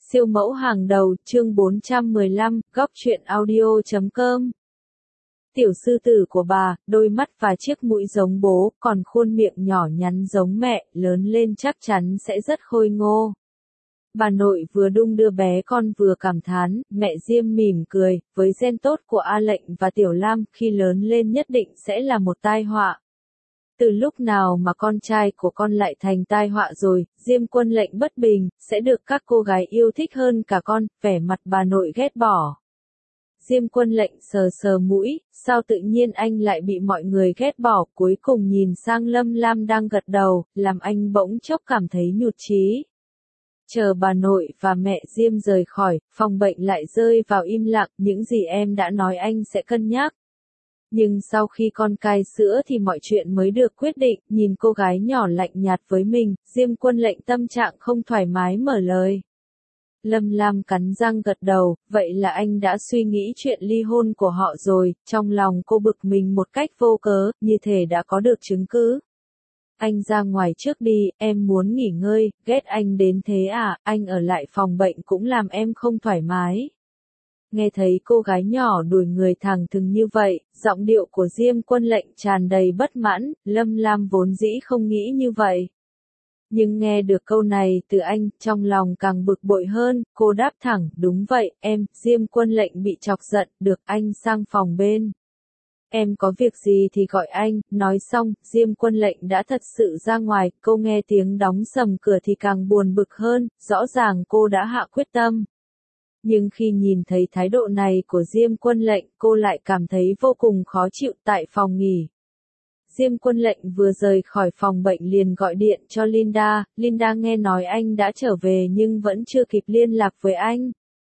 Siêu mẫu hàng đầu, chương 415, góc truyện audio.com. Tiểu sư tử của bà, đôi mắt và chiếc mũi giống bố, còn khuôn miệng nhỏ nhắn giống mẹ, lớn lên chắc chắn sẽ rất khôi ngô. Bà nội vừa đung đưa bé con vừa cảm thán, mẹ Diêm mỉm cười, với gen tốt của A Lệnh và Tiểu Lam, khi lớn lên nhất định sẽ là một tai họa. Từ lúc nào mà con trai của con lại thành tai họa rồi, Diêm Quân Lệnh bất bình, sẽ được các cô gái yêu thích hơn cả con, vẻ mặt bà nội ghét bỏ. Diêm Quân Lệnh sờ sờ mũi, sao tự nhiên anh lại bị mọi người ghét bỏ, cuối cùng nhìn sang Lâm Lam đang gật đầu, làm anh bỗng chốc cảm thấy nhụt chí. Chờ bà nội và mẹ Diêm rời khỏi, phòng bệnh lại rơi vào im lặng, những gì em đã nói anh sẽ cân nhắc. Nhưng sau khi con cai sữa thì mọi chuyện mới được quyết định, nhìn cô gái nhỏ lạnh nhạt với mình, Diêm Quân Lệnh tâm trạng không thoải mái mở lời. Lâm Lam cắn răng gật đầu, vậy là anh đã suy nghĩ chuyện ly hôn của họ rồi, trong lòng cô bực mình một cách vô cớ, như thể đã có được chứng cứ. Anh ra ngoài trước đi, em muốn nghỉ ngơi, ghét anh đến thế à, anh ở lại phòng bệnh cũng làm em không thoải mái. Nghe thấy cô gái nhỏ đuổi người thẳng thừng như vậy, giọng điệu của Diêm Quân Lệnh tràn đầy bất mãn, Lâm Lam vốn dĩ không nghĩ như vậy. Nhưng nghe được câu này từ anh, trong lòng càng bực bội hơn, cô đáp thẳng, đúng vậy, em, Diêm Quân Lệnh bị chọc giận, được anh sang phòng bên. Em có việc gì thì gọi anh, nói xong, Diêm Quân Lệnh đã thật sự ra ngoài, cô nghe tiếng đóng sầm cửa thì càng buồn bực hơn, rõ ràng cô đã hạ quyết tâm. Nhưng khi nhìn thấy thái độ này của Diêm Quân Lệnh, cô lại cảm thấy vô cùng khó chịu tại phòng nghỉ. Diêm Quân Lệnh vừa rời khỏi phòng bệnh liền gọi điện cho Linda, Linda nghe nói anh đã trở về nhưng vẫn chưa kịp liên lạc với anh.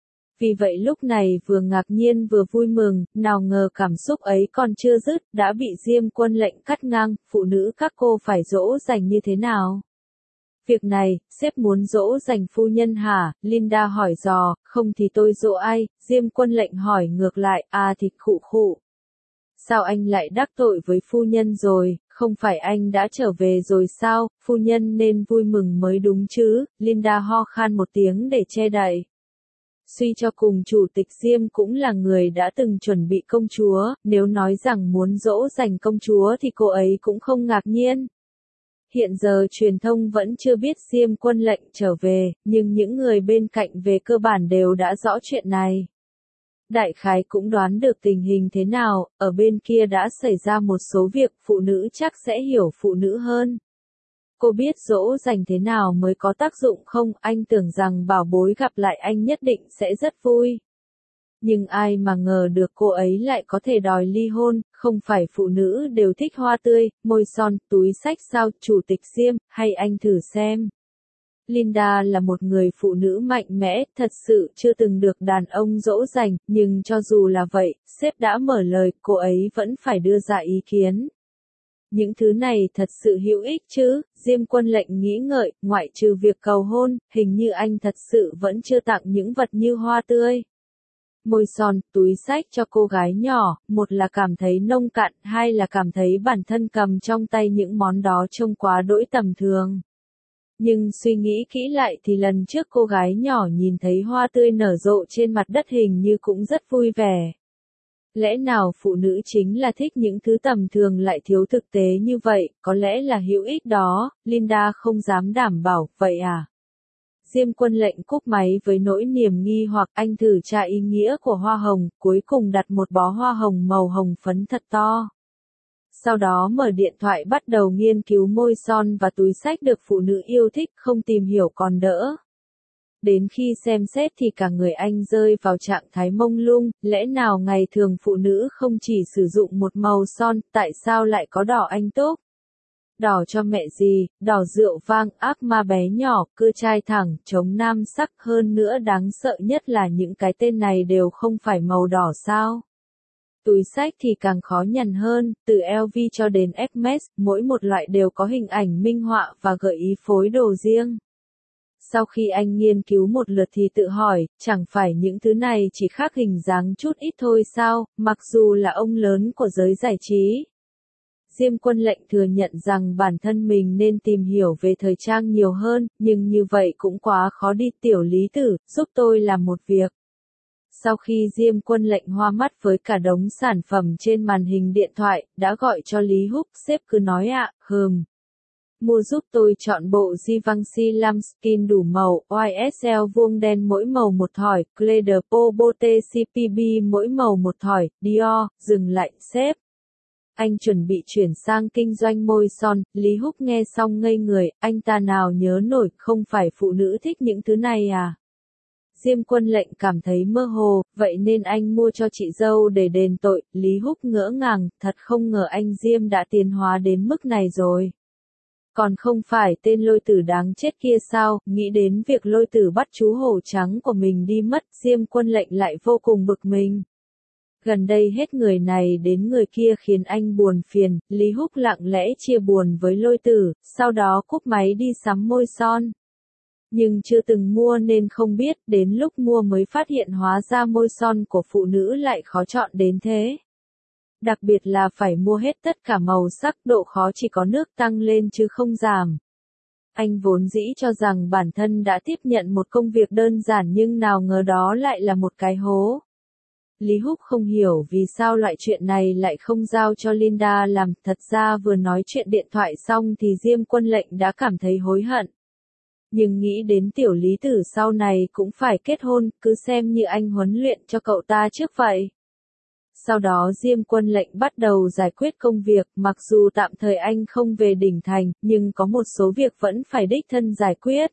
Vì vậy lúc này vừa ngạc nhiên vừa vui mừng, nào ngờ cảm xúc ấy còn chưa dứt, đã bị Diêm Quân Lệnh cắt ngang, phụ nữ các cô phải dỗ dành như thế nào? Việc này, sếp muốn dỗ dành phu nhân hả? Linda hỏi dò, không thì tôi dỗ ai? Diêm Quân Lệnh hỏi ngược lại, à thì khụ khụ. Sao anh lại đắc tội với phu nhân rồi, không phải anh đã trở về rồi sao, phu nhân nên vui mừng mới đúng chứ, Linda ho khan một tiếng để che đậy. Suy cho cùng chủ tịch Diêm cũng là người đã từng chuẩn bị công chúa, nếu nói rằng muốn dỗ dành công chúa thì cô ấy cũng không ngạc nhiên. Hiện giờ truyền thông vẫn chưa biết Diêm Quân Lệnh trở về, nhưng những người bên cạnh về cơ bản đều đã rõ chuyện này. Đại khái cũng đoán được tình hình thế nào, ở bên kia đã xảy ra một số việc, phụ nữ chắc sẽ hiểu phụ nữ hơn. Cô biết dỗ dành thế nào mới có tác dụng không, anh tưởng rằng bảo bối gặp lại anh nhất định sẽ rất vui. Nhưng ai mà ngờ được cô ấy lại có thể đòi ly hôn, không phải phụ nữ đều thích hoa tươi, môi son, túi xách sao, chủ tịch Diêm, hay anh thử xem. Linda là một người phụ nữ mạnh mẽ, thật sự chưa từng được đàn ông dỗ dành, nhưng cho dù là vậy, sếp đã mở lời, cô ấy vẫn phải đưa ra ý kiến. Những thứ này thật sự hữu ích chứ, Diêm Quân Lệnh nghĩ ngợi, ngoại trừ việc cầu hôn, hình như anh thật sự vẫn chưa tặng những vật như hoa tươi. Môi son, túi xách cho cô gái nhỏ, một là cảm thấy nông cạn, hai là cảm thấy bản thân cầm trong tay những món đó trông quá đỗi tầm thường. Nhưng suy nghĩ kỹ lại thì lần trước cô gái nhỏ nhìn thấy hoa tươi nở rộ trên mặt đất hình như cũng rất vui vẻ. Lẽ nào phụ nữ chính là thích những thứ tầm thường lại thiếu thực tế như vậy, có lẽ là hữu ích đó, Linda không dám đảm bảo, vậy à? Diêm Quân Lệnh cúp máy với nỗi niềm nghi hoặc anh thử tra ý nghĩa của hoa hồng, cuối cùng đặt một bó hoa hồng màu hồng phấn thật to. Sau đó mở điện thoại bắt đầu nghiên cứu môi son và túi xách được phụ nữ yêu thích, không tìm hiểu còn đỡ. Đến khi xem xét thì cả người anh rơi vào trạng thái mông lung, lẽ nào ngày thường phụ nữ không chỉ sử dụng một màu son, tại sao lại có đỏ anh túc? Đỏ cho mẹ gì, đỏ rượu vang, ác ma bé nhỏ, cưa chai thẳng, chống nam sắc, hơn nữa đáng sợ nhất là những cái tên này đều không phải màu đỏ sao? Túi xách thì càng khó nhằn hơn, từ LV cho đến Hermes, mỗi một loại đều có hình ảnh minh họa và gợi ý phối đồ riêng. Sau khi anh nghiên cứu một lượt thì tự hỏi, chẳng phải những thứ này chỉ khác hình dáng chút ít thôi sao, mặc dù là ông lớn của giới giải trí. Diêm Quân lệnh thừa nhận rằng bản thân mình nên tìm hiểu về thời trang nhiều hơn, nhưng như vậy cũng quá khó đi. Tiểu Lý Tử, giúp tôi làm một việc. Sau khi Diêm Quân lệnh hoa mắt với cả đống sản phẩm trên màn hình điện thoại, đã gọi cho Lý Húc, sếp cứ nói ạ, mua giúp tôi chọn bộ Givenchy Lambskin đủ màu, YSL vuông đen mỗi màu một thỏi, Clé Botte CPB mỗi màu một thỏi, Dior, dừng lại, sếp. Anh chuẩn bị chuyển sang kinh doanh môi son, Lý Húc nghe xong ngây người, anh ta nào nhớ nổi, không phải phụ nữ thích những thứ này à? Diêm Quân lệnh cảm thấy mơ hồ, vậy nên anh mua cho chị dâu để đền tội. Lý Húc ngỡ ngàng, thật không ngờ anh Diêm đã tiến hóa đến mức này rồi. Còn không phải tên Lôi Tử đáng chết kia sao? Nghĩ đến việc Lôi Tử bắt chú hổ trắng của mình đi mất, Diêm Quân lệnh lại vô cùng bực mình. Gần đây hết người này đến người kia khiến anh buồn phiền, Lý Húc lặng lẽ chia buồn với Lôi Tử, sau đó cúp máy đi sắm môi son. Nhưng chưa từng mua nên không biết, đến lúc mua mới phát hiện hóa ra môi son của phụ nữ lại khó chọn đến thế. Đặc biệt là phải mua hết tất cả màu sắc, độ khó chỉ có nước tăng lên chứ không giảm. Anh vốn dĩ cho rằng bản thân đã tiếp nhận một công việc đơn giản nhưng nào ngờ đó lại là một cái hố. Lý Húc không hiểu vì sao loại chuyện này lại không giao cho Linda làm, thật ra vừa nói chuyện điện thoại xong thì Diêm Quân lệnh đã cảm thấy hối hận. Nhưng nghĩ đến Tiểu Lý Tử sau này cũng phải kết hôn, cứ xem như anh huấn luyện cho cậu ta trước vậy. Sau đó Diêm Quân lệnh bắt đầu giải quyết công việc, mặc dù tạm thời anh không về đỉnh thành, nhưng có một số việc vẫn phải đích thân giải quyết.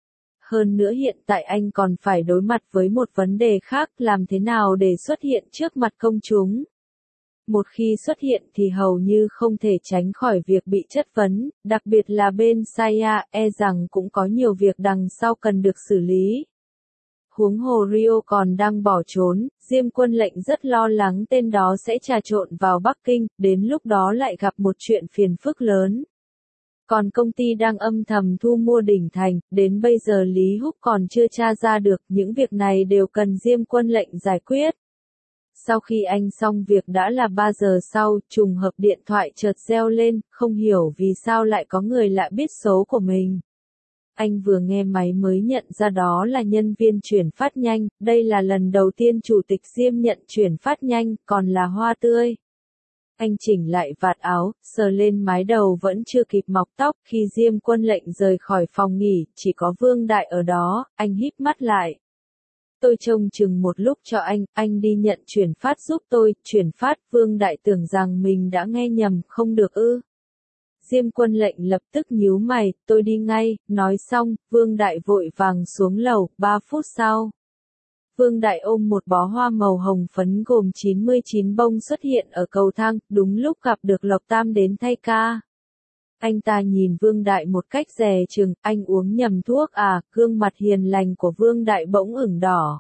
Hơn nữa hiện tại anh còn phải đối mặt với một vấn đề khác, làm thế nào để xuất hiện trước mặt công chúng. Một khi xuất hiện thì hầu như không thể tránh khỏi việc bị chất vấn, đặc biệt là bên Saya, rằng cũng có nhiều việc đằng sau cần được xử lý. Huống hồ Rio còn đang bỏ trốn, Diêm Quân lệnh rất lo lắng tên đó sẽ trà trộn vào Bắc Kinh, đến lúc đó lại gặp một chuyện phiền phức lớn. Còn công ty đang âm thầm thu mua đỉnh thành, đến bây giờ Lý Húc còn chưa tra ra được, những việc này đều cần Diêm Quân lệnh giải quyết. Sau khi anh xong việc đã là 3 giờ sau, trùng hợp điện thoại chợt reo lên, không hiểu vì sao lại có người lạ biết số của mình. Anh vừa nghe máy mới nhận ra đó là nhân viên chuyển phát nhanh, đây là lần đầu tiên chủ tịch Diêm nhận chuyển phát nhanh, còn là hoa tươi. Anh chỉnh lại vạt áo, sờ lên mái đầu vẫn chưa kịp mọc tóc, khi Diêm Quân lệnh rời khỏi phòng nghỉ, chỉ có Vương Đại ở đó, anh híp mắt lại. Tôi trông chừng một lúc cho anh đi nhận chuyển phát giúp tôi, chuyển phát. Vương Đại tưởng rằng mình đã nghe nhầm, không được ư. Diêm Quân lệnh lập tức nhíu mày, tôi đi ngay, nói xong, Vương Đại vội vàng xuống lầu, 3 phút sau. Vương Đại ôm một bó hoa màu hồng phấn gồm 99 bông xuất hiện ở cầu thang, đúng lúc gặp được Lộc Tam đến thay ca. Anh ta nhìn Vương Đại một cách dè chừng, anh uống nhầm thuốc à, gương mặt hiền lành của Vương Đại bỗng ửng đỏ.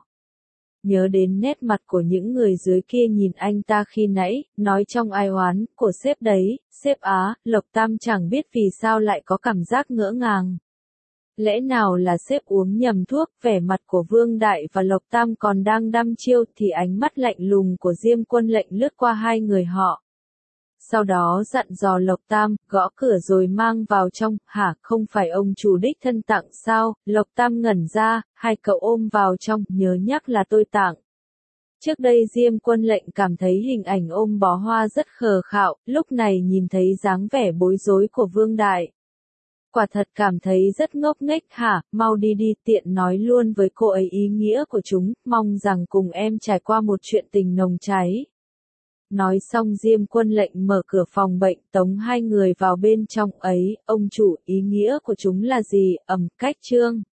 Nhớ đến nét mặt của những người dưới kia nhìn anh ta khi nãy, nói trong ai oán, của sếp đấy, sếp á, Lộc Tam chẳng biết vì sao lại có cảm giác ngỡ ngàng. Lẽ nào là sếp uống nhầm thuốc, vẻ mặt của Vương Đại và Lộc Tam còn đang đăm chiêu thì ánh mắt lạnh lùng của Diêm Quân lệnh lướt qua hai người họ. Sau đó dặn dò Lộc Tam, gõ cửa rồi mang vào trong, hả, không phải ông chủ đích thân tặng sao? Lộc Tam ngẩn ra, hai cậu ôm vào trong, nhớ nhắc là tôi tặng. Trước đây Diêm Quân lệnh cảm thấy hình ảnh ôm bó hoa rất khờ khạo, lúc này nhìn thấy dáng vẻ bối rối của Vương Đại. Quả thật cảm thấy rất ngốc nghếch hả, mau đi đi, tiện nói luôn với cô ấy ý nghĩa của chúng, mong rằng cùng em trải qua một chuyện tình nồng cháy. Nói xong Diêm Quân lệnh mở cửa phòng bệnh tống hai người vào bên trong ấy, ông chủ ý nghĩa của chúng là gì, cách chương.